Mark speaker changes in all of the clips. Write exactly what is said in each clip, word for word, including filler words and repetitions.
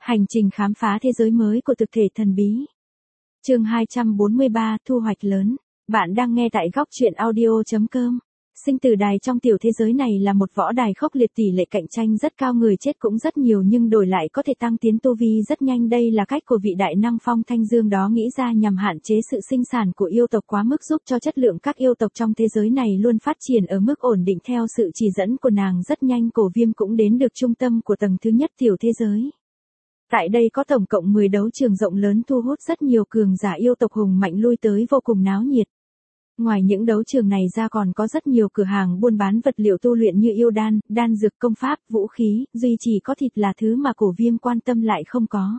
Speaker 1: Hành trình khám phá thế giới mới của thực thể thần bí. Chương hai trăm bốn mươi ba, thu hoạch lớn. Bạn đang nghe tại góc truyện audio chấm com. Sinh tử đài trong tiểu thế giới này là một võ đài khốc liệt, tỷ lệ cạnh tranh rất cao, người chết cũng rất nhiều nhưng đổi lại có thể tăng tiến tu vi rất nhanh. Đây là cách của vị đại năng Phong Thanh Dương đó nghĩ ra nhằm hạn chế sự sinh sản của yêu tộc quá mức, giúp cho chất lượng các yêu tộc trong thế giới này luôn phát triển ở mức ổn định. Theo sự chỉ dẫn của nàng rất nhanh Cổ Viêm cũng đến được trung tâm của tầng thứ nhất tiểu thế giới. Tại đây có tổng cộng mười đấu trường rộng lớn thu hút rất nhiều cường giả yêu tộc hùng mạnh lui tới, vô cùng náo nhiệt. Ngoài những đấu trường này ra còn có rất nhiều cửa hàng buôn bán vật liệu tu luyện như yêu đan, đan dược, công pháp, vũ khí, duy chỉ có thịt là thứ mà Cổ Viêm quan tâm lại không có.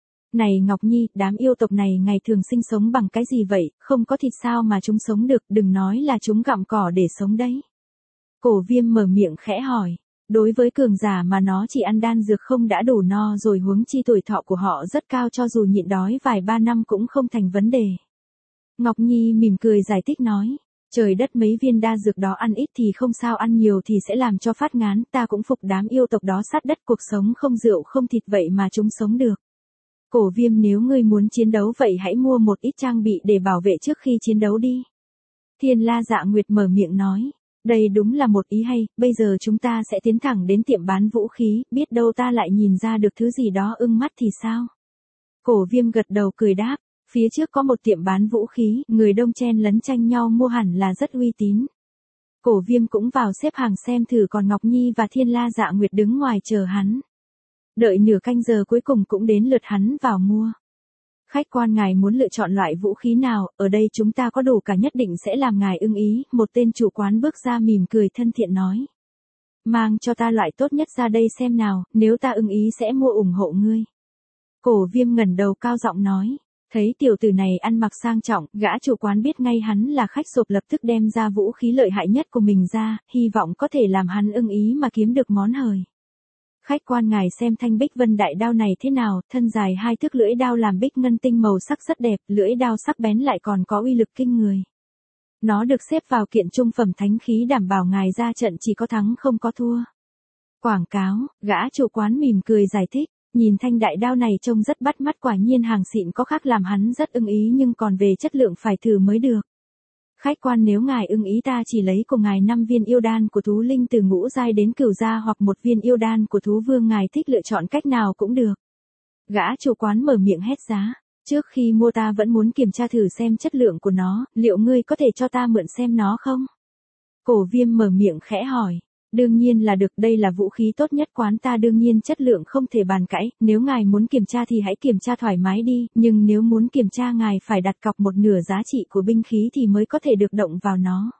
Speaker 1: Này Ngọc Nhi, đám yêu tộc này ngày thường sinh sống bằng cái gì vậy, không có thịt sao mà chúng sống được, đừng nói là chúng gặm cỏ để sống đấy. Cổ Viêm mở miệng khẽ hỏi. Đối với cường giả mà nó chỉ ăn đan dược không đã đủ no rồi, huống chi tuổi thọ của họ rất cao, cho dù nhịn đói vài ba năm cũng không thành vấn đề. Ngọc Nhi mỉm cười giải thích nói, trời đất, mấy viên đan dược đó ăn ít thì không sao, ăn nhiều thì sẽ làm cho phát ngán, ta cũng phục đám yêu tộc đó, sát đất, cuộc sống không rượu không thịt vậy mà chúng sống được. Cổ Viêm, nếu ngươi muốn chiến đấu vậy hãy mua một ít trang bị để bảo vệ trước khi chiến đấu đi. Thiên La Dạ Nguyệt mở miệng nói. Đây đúng là một ý hay, bây giờ chúng ta sẽ tiến thẳng đến tiệm bán vũ khí, biết đâu ta lại nhìn ra được thứ gì đó ưng mắt thì sao? Cổ Viêm gật đầu cười đáp, phía trước có một tiệm bán vũ khí, người đông chen lấn tranh nhau mua hẳn là rất uy tín. Cổ Viêm cũng vào xếp hàng xem thử, còn Ngọc Nhi và Thiên La Dạ Nguyệt đứng ngoài chờ hắn. Đợi nửa canh giờ cuối cùng cũng đến lượt hắn vào mua. Khách quan, ngài muốn lựa chọn loại vũ khí nào, ở đây chúng ta có đủ cả, nhất định sẽ làm ngài ưng ý. Một tên chủ quán bước ra mỉm cười thân thiện nói. Mang cho ta loại tốt nhất ra đây xem nào, nếu ta ưng ý sẽ mua ủng hộ ngươi. Cổ Viêm ngẩng đầu cao giọng nói. Thấy tiểu tử này ăn mặc sang trọng, gã chủ quán biết ngay hắn là khách sộp, lập tức đem ra vũ khí lợi hại nhất của mình ra, hy vọng có thể làm hắn ưng ý mà kiếm được món hời. Khách quan, ngài xem thanh Bích Vân đại đao này thế nào, thân dài hai thước, lưỡi đao làm bích ngân tinh màu sắc rất đẹp, lưỡi đao sắc bén lại còn có uy lực kinh người. Nó được xếp vào kiện trung phẩm thánh khí, đảm bảo ngài ra trận chỉ có thắng không có thua. Quảng cáo, gã chủ quán mỉm cười giải thích, nhìn thanh đại đao này trông rất bắt mắt, quả nhiên hàng xịn có khác làm hắn rất ưng ý, nhưng còn về chất lượng phải thử mới được. Khách quan, nếu ngài ưng ý ta chỉ lấy của ngài năm viên yêu đan của thú linh từ ngũ giai đến cửu gia, hoặc một viên yêu đan của thú vương, ngài thích lựa chọn cách nào cũng được. Gã chủ quán mở miệng hét giá, trước khi mua ta vẫn muốn kiểm tra thử xem chất lượng của nó, liệu ngươi có thể cho ta mượn xem nó không? Cổ Viêm mở miệng khẽ hỏi. Đương nhiên là được, đây là vũ khí tốt nhất quán ta, đương nhiên chất lượng không thể bàn cãi, nếu ngài muốn kiểm tra thì hãy kiểm tra thoải mái đi, nhưng nếu muốn kiểm tra ngài phải đặt cọc một nửa giá trị của binh khí thì mới có thể được động vào nó.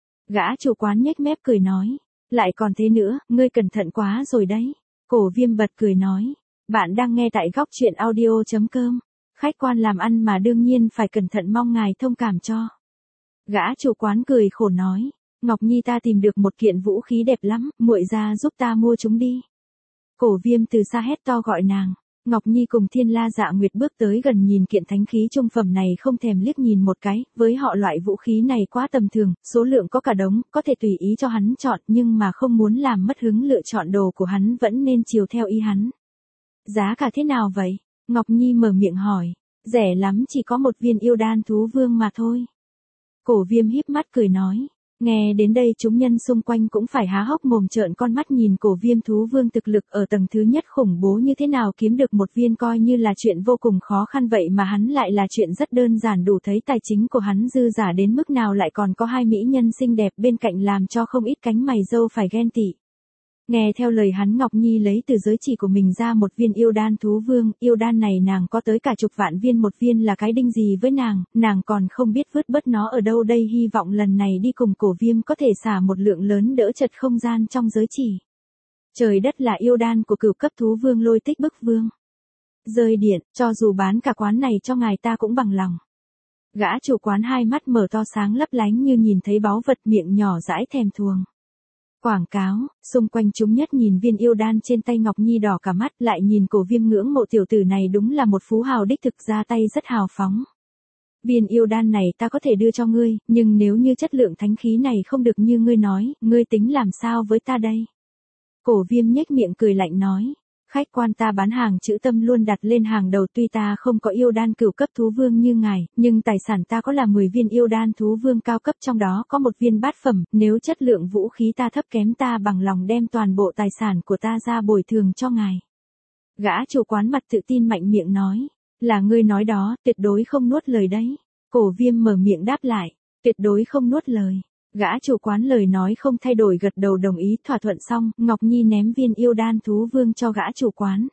Speaker 1: Gã chủ quán nhếch mép cười nói, lại còn thế nữa, ngươi cẩn thận quá rồi đấy. Cổ Viêm bật cười nói, bạn đang nghe tại góc truyện audio chấm com, khách quan làm ăn mà đương nhiên phải cẩn thận, mong ngài thông cảm cho. Gã chủ quán cười khổ nói. Ngọc Nhi, ta tìm được một kiện vũ khí đẹp lắm, muội ra giúp ta mua chúng đi. Cổ Viêm từ xa hét to gọi nàng. Ngọc Nhi cùng Thiên La Dạ Nguyệt bước tới gần, nhìn kiện thánh khí trung phẩm này không thèm liếc nhìn một cái, với họ loại vũ khí này quá tầm thường, số lượng có cả đống, có thể tùy ý cho hắn chọn, nhưng mà không muốn làm mất hứng lựa chọn đồ của hắn vẫn nên chiều theo ý hắn. Giá cả thế nào vậy? Ngọc Nhi mở miệng hỏi. Rẻ lắm, chỉ có một viên yêu đan thú vương mà thôi. Cổ Viêm híp mắt cười nói. Nghe đến đây chúng nhân xung quanh cũng phải há hốc mồm trợn con mắt nhìn Cổ Viêm thú vương thực lực ở tầng thứ nhất khủng bố như thế nào, kiếm được một viên coi như là chuyện vô cùng khó khăn, vậy mà hắn lại là chuyện rất đơn giản, đủ thấy tài chính của hắn dư giả đến mức nào, lại còn có hai mỹ nhân xinh đẹp bên cạnh làm cho không ít cánh mày râu phải ghen tị. Nghe theo lời hắn, Ngọc Nhi lấy từ giới chỉ của mình ra một viên yêu đan thú vương, yêu đan này nàng có tới cả chục vạn viên, một viên là cái đinh gì với nàng, nàng còn không biết vứt bớt nó ở đâu đây, hy vọng lần này đi cùng Cổ Viêm có thể xả một lượng lớn đỡ chật không gian trong giới chỉ. Trời đất, là yêu đan của cửu cấp thú vương Lôi Tích Bức Vương. Rơi điện, cho dù bán cả quán này cho ngài ta cũng bằng lòng. Gã chủ quán hai mắt mở to sáng lấp lánh như nhìn thấy báu vật, miệng nhỏ dãi thèm thuồng. Quảng cáo, xung quanh chúng nhất nhìn viên yêu đan trên tay Ngọc Nhi đỏ cả mắt, lại nhìn Cổ Viêm ngưỡng mộ tiểu tử này đúng là một phú hào đích thực, ra tay rất hào phóng. Viên yêu đan này ta có thể đưa cho ngươi, nhưng nếu như chất lượng thánh khí này không được như ngươi nói, ngươi tính làm sao với ta đây? Cổ Viêm nhếch miệng cười lạnh nói, Khách quan ta bán hàng chữ tâm luôn đặt lên hàng đầu, tuy ta không có yêu đan cửu cấp thú vương như ngài, nhưng tài sản ta có là mười viên yêu đan thú vương cao cấp, trong đó có một viên bát phẩm, nếu chất lượng vũ khí ta thấp kém ta bằng lòng đem toàn bộ tài sản của ta ra bồi thường cho ngài. Gã chủ quán mặt tự tin mạnh miệng nói, là ngươi nói đó, tuyệt đối không nuốt lời đấy. Cổ Viêm mở miệng đáp lại, tuyệt đối không nuốt lời. Gã chủ quán lời nói không thay đổi gật đầu đồng ý, thỏa thuận xong, Ngọc Nhi ném viên yêu đan thú vương cho gã chủ quán.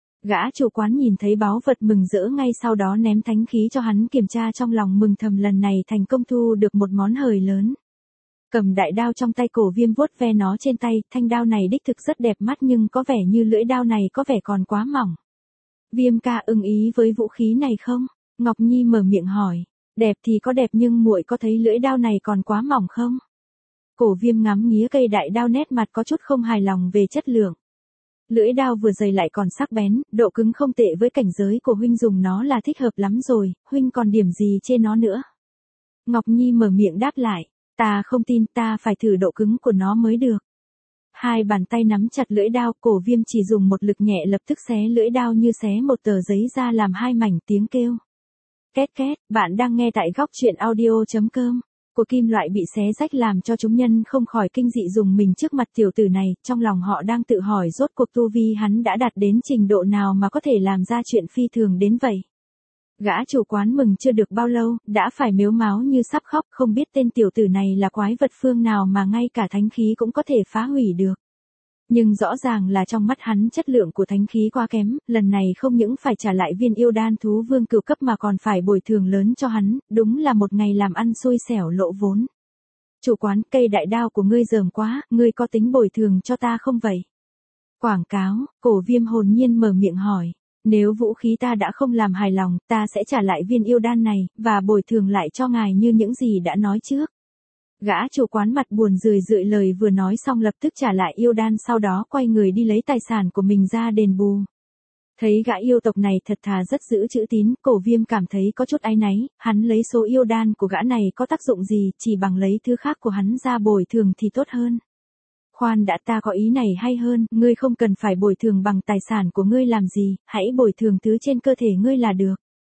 Speaker 1: Gã chủ quán nhìn thấy báu vật mừng rỡ, ngay sau đó ném thánh khí cho hắn kiểm tra, trong lòng mừng thầm lần này thành công thu được một món hời lớn. Cầm đại đao trong tay, Cổ Viêm vuốt ve nó trên tay, thanh đao này đích thực rất đẹp mắt nhưng có vẻ như lưỡi đao này có vẻ còn quá mỏng. Viêm ca ưng ý với vũ khí này không? Ngọc Nhi mở miệng hỏi. Đẹp thì có đẹp nhưng muội có thấy lưỡi đao này còn quá mỏng không? Cổ Viêm ngắm nghía cây đại đao, nét mặt có chút không hài lòng về chất lượng. Lưỡi đao vừa dày lại còn sắc bén, độ cứng không tệ, với cảnh giới của huynh dùng nó là thích hợp lắm rồi, huynh còn điểm gì trên nó nữa? Ngọc Nhi mở miệng đáp lại, ta không tin, ta phải thử độ cứng của nó mới được. Hai bàn tay nắm chặt lưỡi đao, Cổ Viêm chỉ dùng một lực nhẹ lập tức xé lưỡi đao như xé một tờ giấy ra làm hai mảnh, tiếng kêu. Két két, bạn đang nghe tại góc truyện audio chấm com. Của kim loại bị xé rách làm cho chúng nhân không khỏi kinh dị dùng mình trước mặt tiểu tử này, trong lòng họ đang tự hỏi rốt cuộc tu vi hắn đã đạt đến trình độ nào mà có thể làm ra chuyện phi thường đến vậy. Gã chủ quán mừng chưa được bao lâu, đã phải mếu máo như sắp khóc, không biết tên tiểu tử này là quái vật phương nào mà ngay cả thánh khí cũng có thể phá hủy được. Nhưng rõ ràng là trong mắt hắn chất lượng của thánh khí quá kém, lần này không những phải trả lại viên yêu đan thú vương cửu cấp mà còn phải bồi thường lớn cho hắn, đúng là một ngày làm ăn xui xẻo lỗ vốn. Chủ quán, cây đại đao của ngươi dởm quá, ngươi có tính bồi thường cho ta không vậy? Quảng cáo, Cổ Viêm hồn nhiên mở miệng hỏi, nếu vũ khí ta đã không làm hài lòng, ta sẽ trả lại viên yêu đan này, và bồi thường lại cho ngài như những gì đã nói trước. Gã chủ quán mặt buồn rười rượi, lời vừa nói xong lập tức trả lại yêu đan, sau đó quay người đi lấy tài sản của mình ra đền bù. Thấy gã yêu tộc này thật thà rất giữ chữ tín, Cổ Viêm cảm thấy có chút áy náy, hắn lấy số yêu đan của gã này có tác dụng gì, chỉ bằng lấy thứ khác của hắn ra bồi thường thì tốt hơn. Khoan đã, ta có ý này hay hơn, ngươi không cần phải bồi thường bằng tài sản của ngươi làm gì, hãy bồi thường thứ trên cơ thể ngươi là được.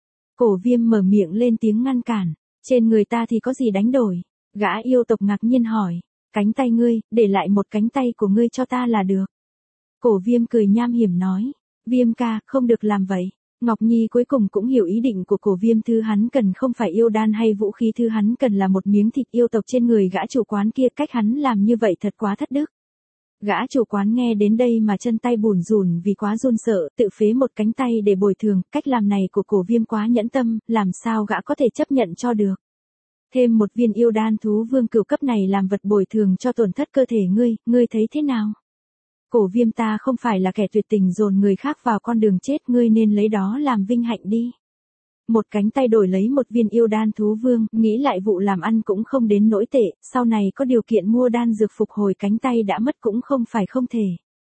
Speaker 1: Cổ Viêm mở miệng lên tiếng ngăn cản, trên người ta thì có gì đánh đổi? Gã yêu tộc ngạc nhiên hỏi, cánh tay ngươi, để lại một cánh tay của ngươi cho ta là được. Cổ Viêm cười nham hiểm nói, Viêm ca, không được làm vậy. Ngọc Nhi cuối cùng cũng hiểu ý định của Cổ Viêm, thứ hắn cần không phải yêu đan hay vũ khí, thứ hắn cần là một miếng thịt yêu tộc trên người gã chủ quán kia, cách hắn làm như vậy thật quá thất đức. Gã chủ quán nghe đến đây mà chân tay bủn rủn vì quá run sợ, tự phế một cánh tay để bồi thường, cách làm này của Cổ Viêm quá nhẫn tâm, làm sao gã có thể chấp nhận cho được. Thêm một viên yêu đan thú vương cửu cấp này làm vật bồi thường cho tổn thất cơ thể ngươi, ngươi thấy thế nào? Cổ Viêm, ta không phải là kẻ tuyệt tình dồn người khác vào con đường chết, ngươi nên lấy đó làm vinh hạnh đi. Một cánh tay đổi lấy một viên yêu đan thú vương, nghĩ lại vụ làm ăn cũng không đến nỗi tệ, sau này có điều kiện mua đan dược phục hồi cánh tay đã mất cũng không phải không thể.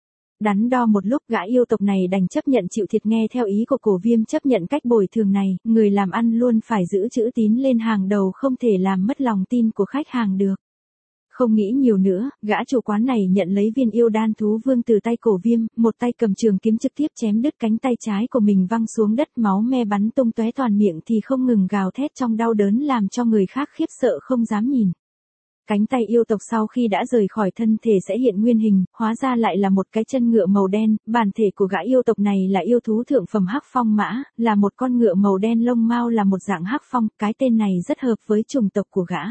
Speaker 1: Đắn đo một lúc, gã yêu tộc này đành chấp nhận chịu thiệt, nghe theo ý của Cổ Viêm, chấp nhận cách bồi thường này, người làm ăn luôn phải giữ chữ tín lên hàng đầu, không thể làm mất lòng tin của khách hàng được. Không nghĩ nhiều nữa, gã chủ quán này nhận lấy viên yêu đan thú vương từ tay Cổ Viêm, một tay cầm trường kiếm trực tiếp chém đứt cánh tay trái của mình văng xuống đất, máu me bắn tung tóe, toàn miệng thì không ngừng gào thét trong đau đớn làm cho người khác khiếp sợ không dám nhìn. Cánh tay yêu tộc sau khi đã rời khỏi thân thể sẽ hiện nguyên hình, hóa ra lại là một cái chân ngựa màu đen, bản thể của gã yêu tộc này là yêu thú thượng phẩm hắc phong mã, là một con ngựa màu đen lông mao, là một dạng hắc phong, cái tên này rất hợp với chủng tộc của gã.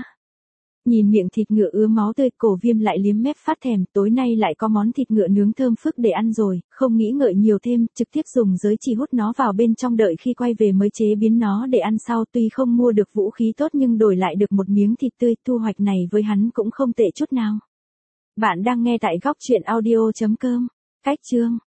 Speaker 1: Nhìn miệng thịt ngựa ứa máu tươi, Cổ Viêm lại liếm mép phát thèm, tối nay lại có món thịt ngựa nướng thơm phức để ăn rồi, không nghĩ ngợi nhiều thêm, trực tiếp dùng giới chỉ hút nó vào bên trong, đợi khi quay về mới chế biến nó để ăn sau. Tuy không mua được vũ khí tốt nhưng đổi lại được một miếng thịt tươi, thu hoạch này với hắn cũng không tệ chút nào. Bạn đang nghe tại góc truyện audio chấm com. Cách chương